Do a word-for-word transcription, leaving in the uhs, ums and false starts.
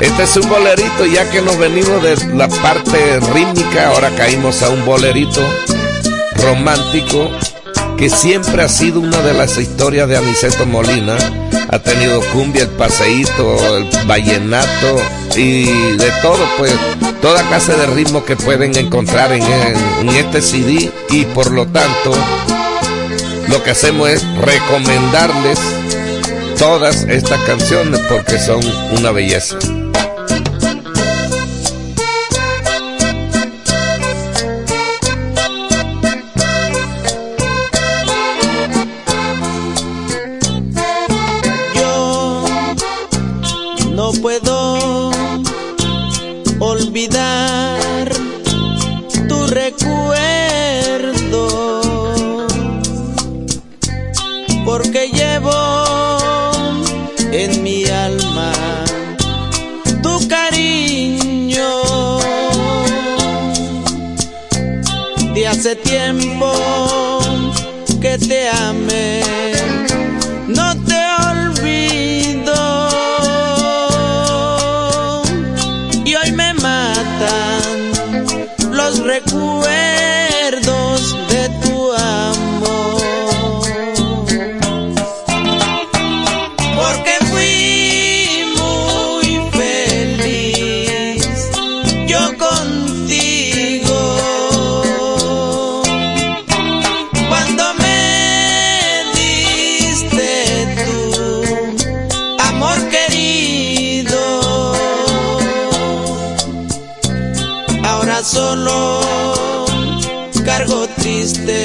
Este es un bolerito, ya que nos venimos de la parte rítmica, ahora caímos a un bolerito romántico que siempre ha sido una de las historias de Aniceto Molina. Ha tenido cumbia, el paseíto, el vallenato y de todo, pues toda clase de ritmos que pueden encontrar en, en, en este C D, y por lo tanto lo que hacemos es recomendarles todas estas canciones porque son una belleza. No puedo olvidar tu recuerdo, porque llevo en mi alma tu cariño. De hace tiempo que te amé, no te olvido. Los recuerdos de tu amor, porque fui muy feliz yo contigo cuando me diste tu amor querido. Ahora solo cargo triste